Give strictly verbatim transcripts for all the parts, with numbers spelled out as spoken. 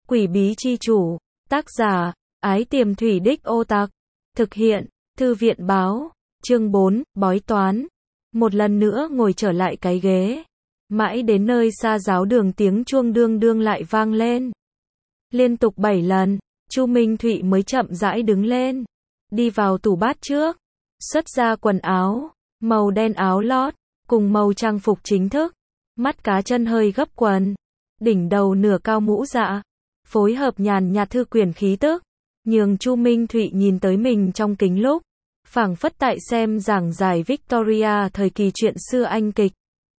Quỷ bí chi chủ, tác giả, Ái Tiềm Thủy Đích Ô Tặc, thực hiện, Thư viện báo, chương bốn, bói toán. Một lần nữa ngồi trở lại cái ghế, mãi đến nơi xa giáo đường tiếng chuông đương đương lại vang lên. Liên tục bảy lần, Chu Minh Thụy mới chậm rãi đứng lên, đi vào tủ bát trước, xuất ra quần áo, màu đen áo lót, cùng màu trang phục chính thức, mắt cá chân hơi gấp quần, đỉnh đầu nửa cao mũ dạ, phối hợp nhàn nhạt thư quyển khí tức, nhường Chu Minh Thụy nhìn tới mình trong kính lúc, phảng phất tại xem giảng giải Victoria thời kỳ chuyện xưa Anh kịch.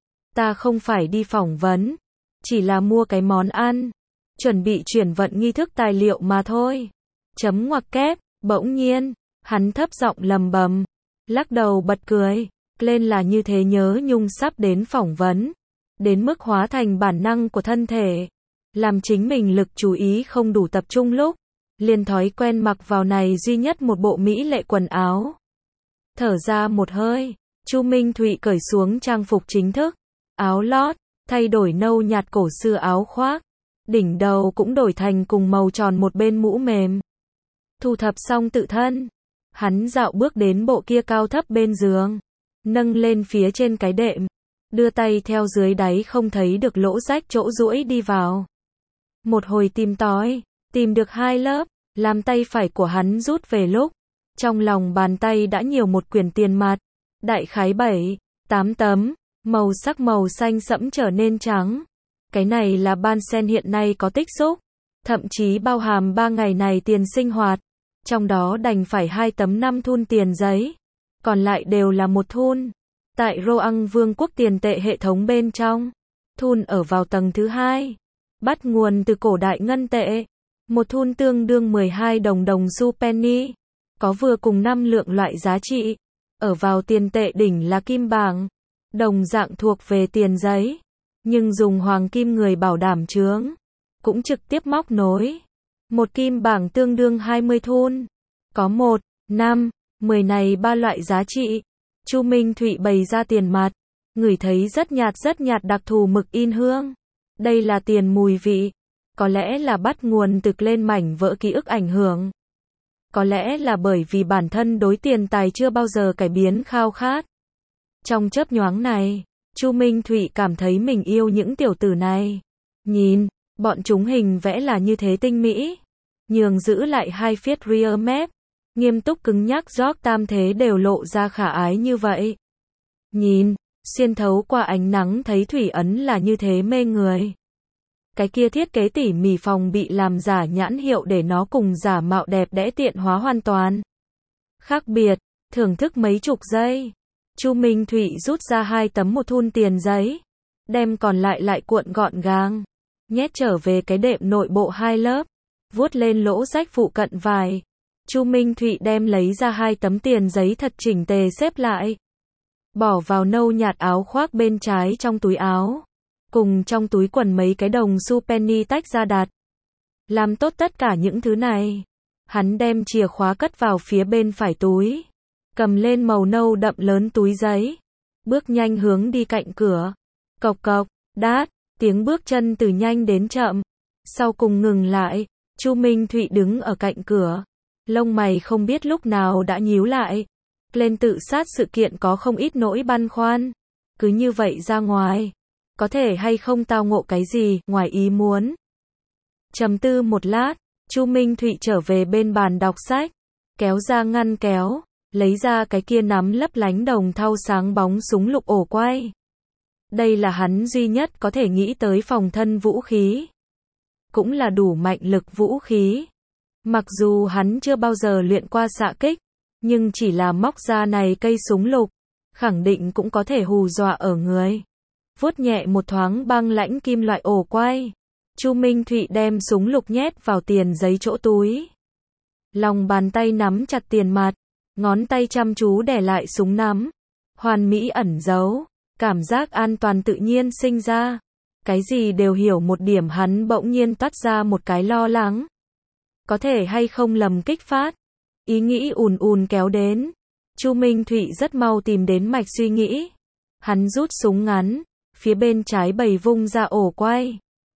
Ta không phải đi phỏng vấn, chỉ là mua cái món ăn, chuẩn bị chuyển vận nghi thức tài liệu mà thôi. Chấm ngoặc kép, bỗng nhiên, hắn thấp giọng lầm bầm, lắc đầu bật cười, lên là như thế nhớ nhung sắp đến phỏng vấn, đến mức hóa thành bản năng của thân thể, làm chính mình lực chú ý không đủ tập trung lúc, liền thói quen mặc vào này duy nhất một bộ mỹ lệ quần áo. Thở ra một hơi, Chu Minh Thụy cởi xuống trang phục chính thức, áo lót, thay đổi nâu nhạt cổ xưa áo khoác, đỉnh đầu cũng đổi thành cùng màu tròn một bên mũ mềm. Thu thập xong tự thân, hắn dạo bước đến bộ kia cao thấp bên giường, nâng lên phía trên cái đệm, đưa tay theo dưới đáy không thấy được lỗ rách chỗ duỗi đi vào. Một hồi tìm tòi, tìm được hai lớp, làm tay phải của hắn rút về lúc, trong lòng bàn tay đã nhiều một quyển tiền mặt, đại khái bảy, tám tấm, màu sắc màu xanh sẫm trở nên trắng. Cái này là ban sen hiện nay có tích xúc, thậm chí bao hàm ba ngày này tiền sinh hoạt, trong đó đành phải hai tấm năm thun tiền giấy, còn lại đều là một thun. Tại Roang Vương quốc tiền tệ hệ thống bên trong, thun ở vào tầng thứ hai, bắt nguồn từ cổ đại ngân tệ, một thun tương đương mười hai đồng đồng xu penny, có vừa cùng năm lượng loại giá trị, ở vào tiền tệ đỉnh là kim bảng, đồng dạng thuộc về tiền giấy, nhưng dùng hoàng kim người bảo đảm chướng, cũng trực tiếp móc nối. Một kim bảng tương đương hai mươi thun, có một, năm, mười này ba loại giá trị. Chu Minh Thụy bày ra tiền mặt, ngửi thấy rất nhạt rất nhạt đặc thù mực in hương. Đây là tiền mùi vị, có lẽ là bắt nguồn từ lên mảnh vỡ ký ức ảnh hưởng. Có lẽ là bởi vì bản thân đối tiền tài chưa bao giờ cải biến khao khát. Trong chớp nhoáng này, Chu Minh Thụy cảm thấy mình yêu những tiểu tử này. Nhìn, bọn chúng hình vẽ là như thế tinh mỹ, nhường giữ lại hai phiết rear map, nghiêm túc cứng nhắc gióc tam thế đều lộ ra khả ái như vậy. Nhìn, xuyên thấu qua ánh nắng thấy thủy ấn là như thế mê người. Cái kia thiết kế tỉ mỉ phòng bị làm giả nhãn hiệu để nó cùng giả mạo đẹp đẽ tiện hóa hoàn toàn. Khác biệt, thưởng thức mấy chục giây. Chu Minh Thụy rút ra hai tấm một thun tiền giấy, đem còn lại lại cuộn gọn gàng, nhét trở về cái đệm nội bộ hai lớp, vuốt lên lỗ rách phụ cận vài. Chu Minh Thụy đem lấy ra hai tấm tiền giấy thật chỉnh tề xếp lại, bỏ vào nâu nhạt áo khoác bên trái trong túi áo, cùng trong túi quần mấy cái đồng xu penny tách ra đặt. Làm tốt tất cả những thứ này, hắn đem chìa khóa cất vào phía bên phải túi, cầm lên màu nâu đậm lớn túi giấy, bước nhanh hướng đi cạnh cửa. Cộc cộc, đát, tiếng bước chân từ nhanh đến chậm, sau cùng ngừng lại. Chu Minh Thụy đứng ở cạnh cửa, lông mày không biết lúc nào đã nhíu lại. Lên tự sát sự kiện có không ít nỗi băn khoăn, cứ như vậy ra ngoài, có thể hay không tao ngộ cái gì ngoài ý muốn. Trầm tư một lát, Chu Minh Thụy trở về bên bàn đọc sách, kéo ra ngăn kéo, lấy ra cái kia nắm lấp lánh đồng thau sáng bóng súng lục ổ quay. Đây là hắn duy nhất có thể nghĩ tới phòng thân vũ khí, cũng là đủ mạnh lực vũ khí. Mặc dù hắn chưa bao giờ luyện qua xạ kích, nhưng chỉ là móc ra này cây súng lục, khẳng định cũng có thể hù dọa ở người. Vuốt nhẹ một thoáng băng lãnh kim loại ổ quay, Chu Minh Thụy đem súng lục nhét vào tiền giấy chỗ túi. Lòng bàn tay nắm chặt tiền mặt, ngón tay chăm chú đè lại súng nắm, hoàn mỹ ẩn giấu, cảm giác an toàn tự nhiên sinh ra. Cái gì đều hiểu một điểm hắn bỗng nhiên toát ra một cái lo lắng. Có thể hay không lầm kích phát. Ý nghĩ ùn ùn kéo đến. Chu Minh Thụy rất mau tìm đến mạch suy nghĩ. Hắn rút súng ngắn, phía bên trái bày vung ra ổ quay.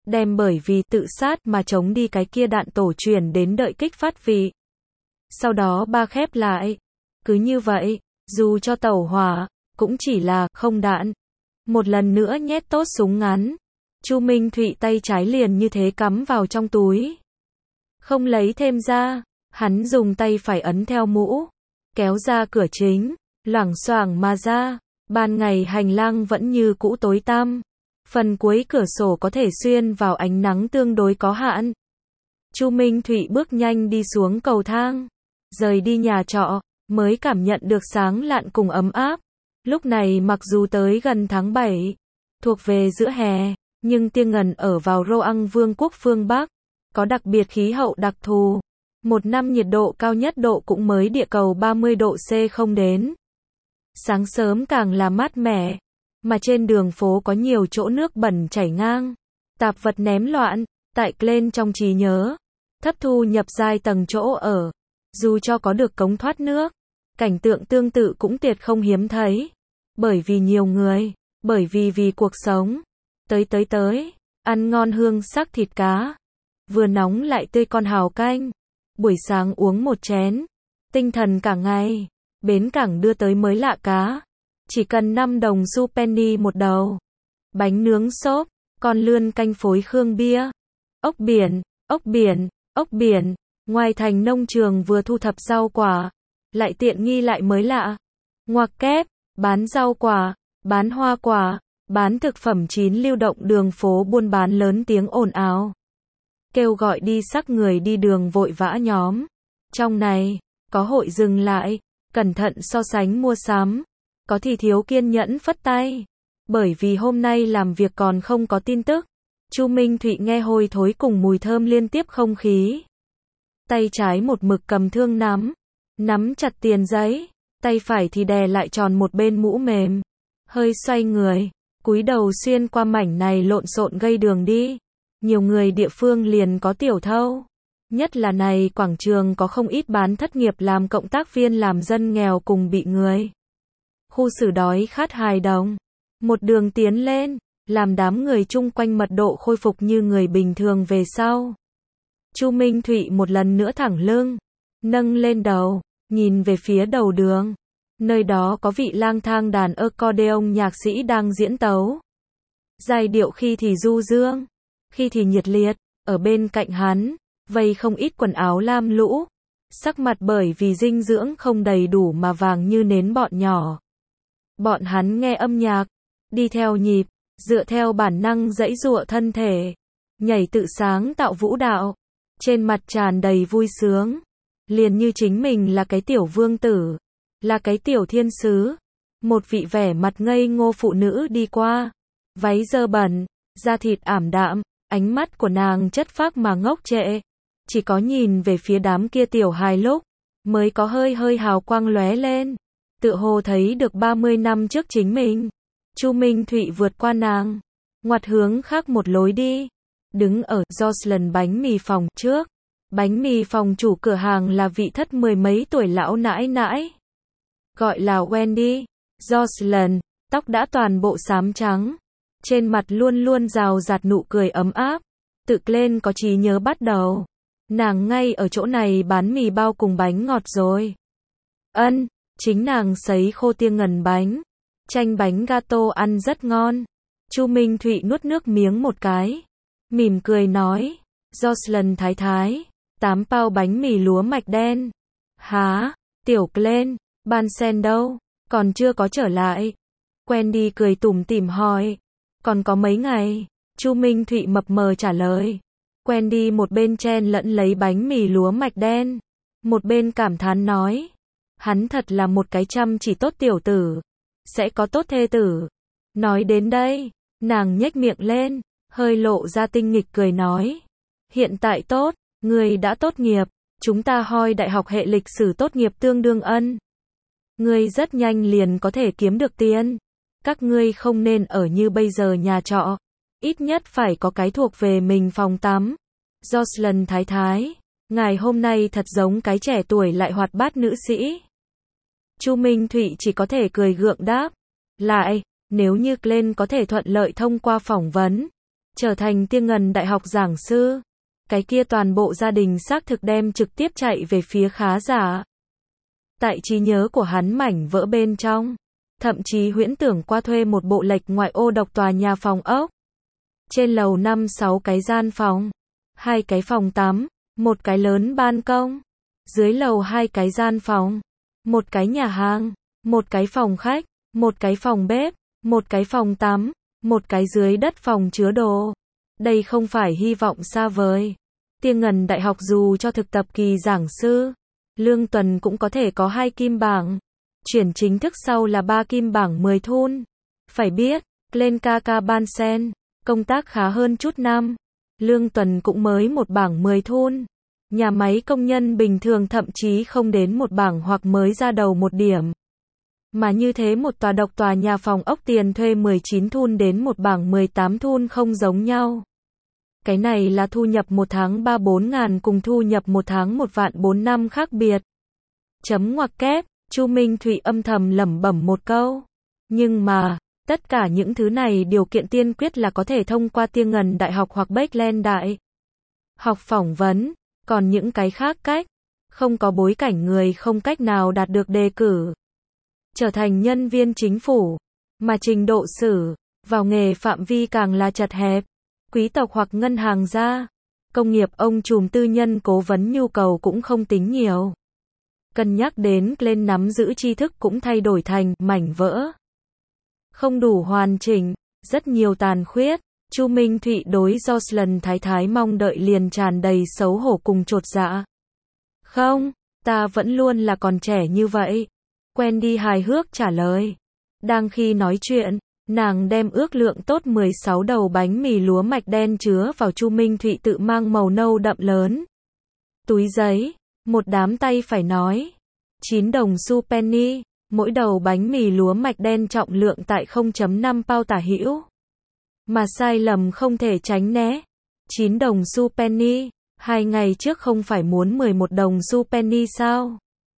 đem bởi vì tự sát mà chống đi cái kia đạn tổ truyền đến đợi kích phát vị. Sau đó ba khép lại. Cứ như vậy, dù cho tẩu hỏa, cũng chỉ là không đạn. Một lần nữa nhét tốt súng ngắn. Chu Minh Thụy tay trái liền như thế cắm vào trong túi. Không lấy thêm ra, hắn dùng tay phải ấn theo mũ, kéo ra cửa chính, loảng xoảng mà ra. Ban ngày hành lang vẫn như cũ tối tăm. Phần cuối cửa sổ có thể xuyên vào ánh nắng tương đối có hạn. Chu Minh Thụy bước nhanh đi xuống cầu thang, rời đi nhà trọ, mới cảm nhận được sáng lạn cùng ấm áp. Lúc này mặc dù tới gần tháng bảy, thuộc về giữa hè, nhưng Tiêng Ngần ở vào Roang Vương quốc phương Bắc, có đặc biệt khí hậu đặc thù. Một năm nhiệt độ cao nhất độ cũng mới địa cầu ba mươi độ C không đến. Sáng sớm càng là mát mẻ, mà trên đường phố có nhiều chỗ nước bẩn chảy ngang, tạp vật ném loạn. Tại Glen trong trí nhớ, thấp thu nhập giai tầng chỗ ở, dù cho có được cống thoát nước, cảnh tượng tương tự cũng tuyệt không hiếm thấy. Bởi vì nhiều người, bởi vì vì cuộc sống. Tới tới tới, ăn ngon hương sắc thịt cá, vừa nóng lại tươi con hàu canh. Buổi sáng uống một chén, tinh thần cả ngày. Bến cảng đưa tới mới lạ cá, chỉ cần năm đồng xu penny một đầu. Bánh nướng xốp, con lươn canh phối khương bia. Ốc biển, ốc biển, ốc biển. Ngoài thành nông trường vừa thu thập rau quả, lại tiện nghi lại mới lạ. Ngoặc kép, bán rau quả, bán hoa quả, bán thực phẩm chín lưu động đường phố buôn bán lớn tiếng ồn ào. Kêu gọi đi sắc người đi đường vội vã nhóm. Trong này, có hội dừng lại, cẩn thận so sánh mua sắm. Có thì thiếu kiên nhẫn phất tay. Bởi vì hôm nay làm việc còn không có tin tức. Chu Minh Thụy nghe hôi thối cùng mùi thơm liên tiếp không khí. Tay trái một mực cầm thương nắm, nắm chặt tiền giấy, tay phải thì đè lại tròn một bên mũ mềm. Hơi xoay người, cúi đầu xuyên qua mảnh này lộn xộn gây đường đi. Nhiều người địa phương liền có tiểu thâu. Nhất là này quảng trường có không ít bán thất nghiệp làm cộng tác viên làm dân nghèo cùng bị người khu xử đói khát hài đồng. Một đường tiến lên, làm đám người chung quanh mật độ khôi phục như người bình thường về sau. Chu Minh Thụy một lần nữa thẳng lưng, nâng lên đầu, nhìn về phía đầu đường. Nơi đó có vị lang thang đàn accordion nhạc sĩ đang diễn tấu. Giai điệu khi thì du dương, khi thì nhiệt liệt, ở bên cạnh hắn, vây không ít quần áo lam lũ, sắc mặt bởi vì dinh dưỡng không đầy đủ mà vàng như nến bọn nhỏ. Bọn hắn nghe âm nhạc, đi theo nhịp, dựa theo bản năng giãy giụa thân thể, nhảy tự sáng tạo vũ đạo, trên mặt tràn đầy vui sướng, liền như chính mình là cái tiểu vương tử, là cái tiểu thiên sứ. Một vị vẻ mặt ngây ngô phụ nữ đi qua, váy dơ bẩn, da thịt ảm đạm, ánh mắt của nàng chất phác mà ngốc trệ, chỉ có nhìn về phía đám kia tiểu hài lúc mới có hơi hơi hào quang lóe lên, tựa hồ thấy được ba mươi năm trước chính mình. Chu Minh Thụy vượt qua nàng, ngoặt hướng khác một lối đi, đứng ở Jocelyn bánh mì phòng trước. Bánh mì phòng chủ cửa hàng là vị thất mười mấy tuổi lão nãi nãi, gọi là Wendy. Jocelyn, tóc đã toàn bộ xám trắng, trên mặt luôn luôn rào rạt nụ cười ấm áp. Tự lên có trí nhớ bắt đầu, nàng ngay ở chỗ này bán mì bao cùng bánh ngọt rồi. Ân, chính nàng sấy khô Tiêng Ngần bánh, chanh bánh gato ăn rất ngon. Chu Minh Thụy nuốt nước miếng một cái, mỉm cười nói, Jocelyn thái thái, tám bao bánh mì lúa mạch đen. Hả, tiểu Glen, ban sen đâu, còn chưa có trở lại. Wendy cười tủm tỉm hỏi, còn có mấy ngày. Chu Minh Thụy mập mờ trả lời. Wendy một bên chen lẫn lấy bánh mì lúa mạch đen, một bên cảm thán nói, hắn thật là một cái chăm chỉ tốt tiểu tử, sẽ có tốt thê tử. Nói đến đây, nàng nhếch miệng lên, hơi lộ ra tinh nghịch cười nói, hiện tại tốt, người đã tốt nghiệp, chúng ta hoi đại học hệ lịch sử tốt nghiệp tương đương ân. Ngươi rất nhanh liền có thể kiếm được tiền. Các ngươi không nên ở như bây giờ nhà trọ, ít nhất phải có cái thuộc về mình phòng tắm. Jocelyn thái thái, ngài hôm nay thật giống cái trẻ tuổi lại hoạt bát nữ sĩ. Chu Minh Thụy chỉ có thể cười gượng đáp, lại, nếu như Glen có thể thuận lợi thông qua phỏng vấn, trở thành Tiên Ngần Đại học giảng sư. Cái kia toàn bộ gia đình xác thực đem trực tiếp chạy về phía khá giả. Tại trí nhớ của hắn mảnh vỡ bên trong, thậm chí huyễn tưởng qua thuê một bộ lệch ngoại ô độc tòa nhà phòng ốc. Trên lầu năm sáu cái gian phòng, hai cái phòng tắm, một cái lớn ban công. Dưới lầu hai cái gian phòng, một cái nhà hàng, một cái phòng khách, một cái phòng bếp, một cái phòng tắm, một cái dưới đất phòng chứa đồ. Đây không phải hy vọng xa vời. Tiên Ngần Đại học dù cho thực tập kỳ giảng sư, lương tuần cũng có thể có hai kim bảng. Chuyển chính thức sau là ba kim bảng mười thun. Phải biết, lên ca ca ban sen, công tác khá hơn chút năm. Lương tuần cũng mới một bảng mười thun. Nhà máy công nhân bình thường thậm chí không đến một bảng hoặc mới ra đầu một điểm. Mà như thế một tòa độc tòa nhà phòng ốc tiền thuê mười chín thun đến một bảng mười tám thun không giống nhau. Cái này là thu nhập một tháng ba bốn ngàn cùng thu nhập một tháng một vạn bốn năm khác biệt. Chấm ngoặc kép, Chu Minh Thụy âm thầm lẩm bẩm một câu. Nhưng mà, tất cả những thứ này điều kiện tiên quyết là có thể thông qua Tiên Ngần Đại học hoặc Beckland Đại học phỏng vấn, còn những cái khác cách, không có bối cảnh người không cách nào đạt được đề cử. Trở thành nhân viên chính phủ, mà trình độ sử, vào nghề phạm vi càng là chật hẹp. Quý tộc hoặc ngân hàng gia, công nghiệp ông trùm tư nhân cố vấn nhu cầu cũng không tính nhiều. Cân nhắc đến lên nắm giữ tri thức cũng thay đổi thành mảnh vỡ. Không đủ hoàn chỉnh, rất nhiều tàn khuyết. Chu Minh Thụy đối Jocelyn Thái Thái mong đợi liền tràn đầy xấu hổ cùng chột dạ. Không, ta vẫn luôn là còn trẻ như vậy. Wendy hài hước trả lời. Đang khi nói chuyện, nàng đem ước lượng tốt mười sáu đầu bánh mì lúa mạch đen chứa vào Chu Minh Thụy tự mang màu nâu đậm lớn. Túi giấy, một đám tay phải nói. chín đồng xu penny, mỗi đầu bánh mì lúa mạch đen trọng lượng tại không phẩy năm pound tả hữu. Mà sai lầm không thể tránh né. chín đồng xu penny, hai ngày trước không phải muốn mười một đồng xu penny sao?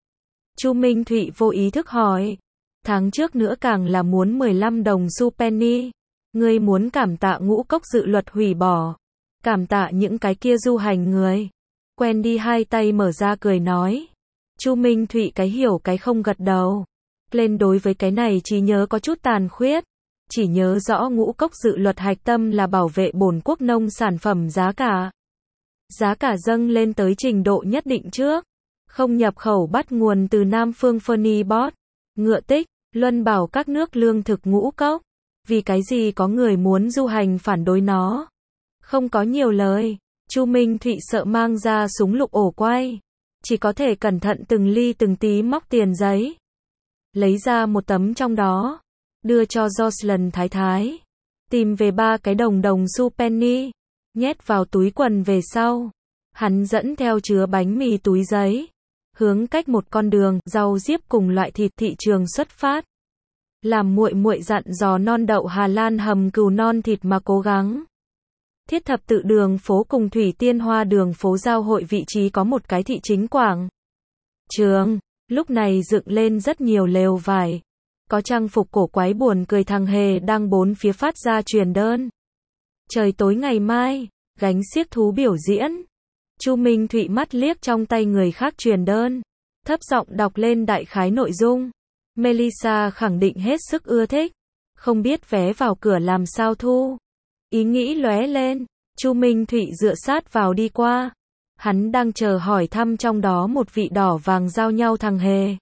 Chu Minh Thụy vô ý thức hỏi. Tháng trước nữa càng là muốn mười lăm đồng xu penny. Ngươi muốn cảm tạ ngũ cốc dự luật hủy bỏ. Cảm tạ những cái kia du hành người. Quen đi hai tay mở ra cười nói. Chu Minh Thụy cái hiểu cái không gật đầu. Lên đối với cái này trí nhớ có chút tàn khuyết. Chỉ nhớ rõ ngũ cốc dự luật hạch tâm là bảo vệ bổn quốc nông sản phẩm giá cả. Giá cả dâng lên tới trình độ nhất định trước. Không nhập khẩu bắt nguồn từ Nam phương Fernibot. Ngựa tích, luân bảo các nước lương thực ngũ cốc. Vì cái gì có người muốn du hành phản đối nó? Không có nhiều lời. Chu Minh Thụy sợ mang ra súng lục ổ quay. Chỉ có thể cẩn thận từng ly từng tí móc tiền giấy. Lấy ra một tấm trong đó. Đưa cho Jocelyn Thái Thái. Tìm về ba cái đồng đồng xu penny. Nhét vào túi quần về sau. Hắn dẫn theo chứa bánh mì túi giấy. Hướng cách một con đường, rau diếp cùng loại thịt thị trường xuất phát. Làm muội muội dặn dò non đậu Hà Lan hầm cừu non thịt mà cố gắng. Thiết thập tự đường phố cùng Thủy Tiên Hoa đường phố giao hội vị trí có một cái thị chính quảng trường. Lúc này dựng lên rất nhiều lều vải. Có trang phục cổ quái buồn cười thằng hề đang bốn phía phát ra truyền đơn. Trời tối ngày mai, gánh xiếc thú biểu diễn. Chu Minh Thụy mắt liếc trong tay người khác truyền đơn. Thấp giọng đọc lên đại khái nội dung. Melissa khẳng định hết sức ưa thích. Không biết vé vào cửa làm sao thu. Ý nghĩ lóe lên. Chu Minh Thụy dựa sát vào đi qua. Hắn đang chờ hỏi thăm trong đó một vị đỏ vàng giao nhau thằng hề.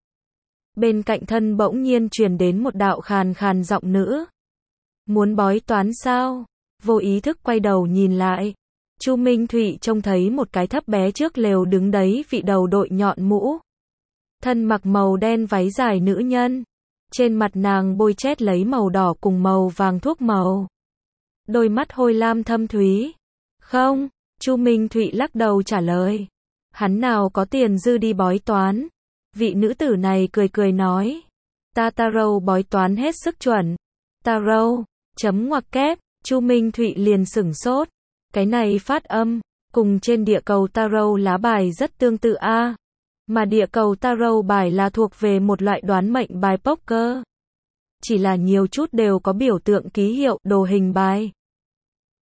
Bên cạnh thân bỗng nhiên truyền đến một đạo khàn khàn giọng nữ. Muốn bói toán sao? Vô ý thức quay đầu nhìn lại. Chu Minh Thụy trông thấy một cái thấp bé trước lều đứng đấy vị đầu đội nhọn mũ. Thân mặc màu đen váy dài nữ nhân. Trên mặt nàng bôi chét lấy màu đỏ cùng màu vàng thuốc màu. Đôi mắt hôi lam thâm thúy. Không, Chu Minh Thụy lắc đầu trả lời. Hắn nào có tiền dư đi bói toán. Vị nữ tử này cười cười nói. Ta tarot bói toán hết sức chuẩn. Tarot, chấm ngoặc kép, Chu Minh Thụy liền sửng sốt. Cái này phát âm, cùng trên địa cầu tarot lá bài rất tương tự a. À. Mà địa cầu tarot bài là thuộc về một loại đoán mệnh bài poker. Chỉ là nhiều chút đều có biểu tượng ký hiệu, đồ hình bài.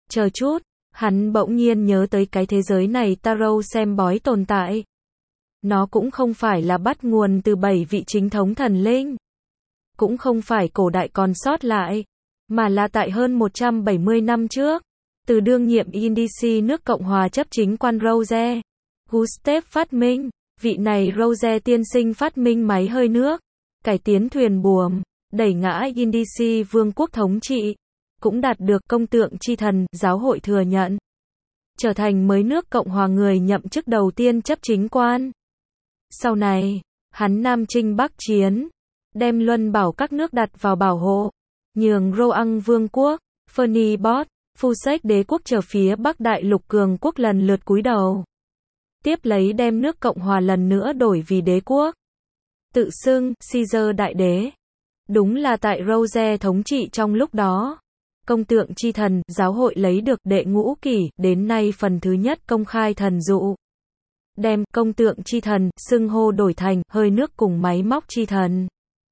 Chờ chút, hắn bỗng nhiên nhớ tới cái thế giới này tarot xem bói tồn tại. Nó cũng không phải là bắt nguồn từ bảy vị chính thống thần linh. Cũng không phải cổ đại còn sót lại. Mà là tại hơn một trăm bảy mươi năm trước. Từ đương nhiệm Indici nước Cộng hòa chấp chính quan Rose Gustave phát minh. Vị này Rose tiên sinh phát minh máy hơi nước. Cải tiến thuyền buồm. Đẩy ngã Indici vương quốc thống trị. Cũng đạt được công tượng chi thần, giáo hội thừa nhận. Trở thành mới nước Cộng hòa người nhậm chức đầu tiên chấp chính quan. Sau này, hắn Nam chinh Bắc chiến. Đem luân bảo các nước đặt vào bảo hộ. Nhường Roang vương quốc, Phernibot, Fusex đế quốc trở phía Bắc đại lục cường quốc lần lượt cúi đầu. Tiếp lấy đem nước Cộng hòa lần nữa đổi vì đế quốc. Tự xưng, Caesar đại đế. Đúng là tại Rose thống trị trong lúc đó. Công tượng chi thần, giáo hội lấy được đệ ngũ kỷ, đến nay phần thứ nhất công khai thần dụ. Đem công tượng chi thần, xưng hô đổi thành, hơi nước cùng máy móc chi thần.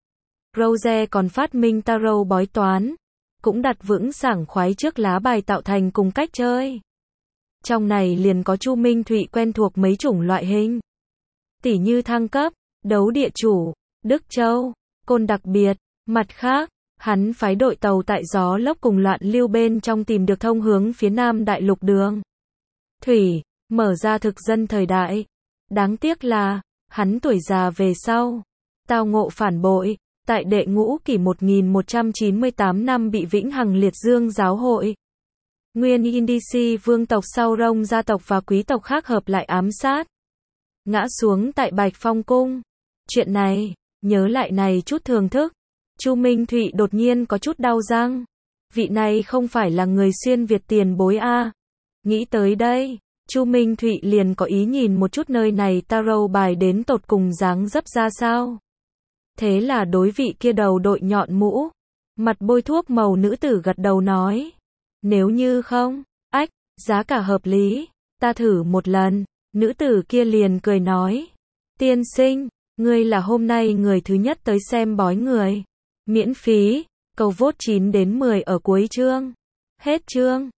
Rose còn phát minh tarot bói toán. Cũng đặt vững sảng khoái trước lá bài tạo thành cùng cách chơi. Trong này liền có Chu Minh Thụy quen thuộc mấy chủng loại hình. Tỉ như thăng cấp, đấu địa chủ, Đức Châu, côn đặc biệt. Mặt khác, hắn phái đội tàu tại gió lốc cùng loạn lưu bên trong tìm được thông hướng phía Nam đại lục đường. Thủy, mở ra thực dân thời đại. Đáng tiếc là, hắn tuổi già về sau. Tao ngộ phản bội. Tại đệ ngũ kỷ một nghìn một trăm chín mươi tám năm bị vĩnh hằng liệt dương giáo hội. Nguyên Indici vương tộc sau Rông gia tộc và quý tộc khác hợp lại ám sát. Ngã xuống tại Bạch Phong cung. Chuyện này, nhớ lại này chút thưởng thức. Chu Minh Thụy đột nhiên có chút đau răng. Vị này không phải là người xuyên Việt tiền bối a. À. Nghĩ tới đây, Chu Minh Thụy liền có ý nhìn một chút nơi này tarot bài đến tột cùng dáng dấp ra sao. Thế là đối vị kia đầu đội nhọn mũ, mặt bôi thuốc màu nữ tử gật đầu nói. Nếu như không, ách, giá cả hợp lý, ta thử một lần. Nữ tử kia liền cười nói. Tiên sinh, ngươi là hôm nay người thứ nhất tới xem bói người. Miễn phí, câu vote chín đến mười ở cuối chương. Hết chương.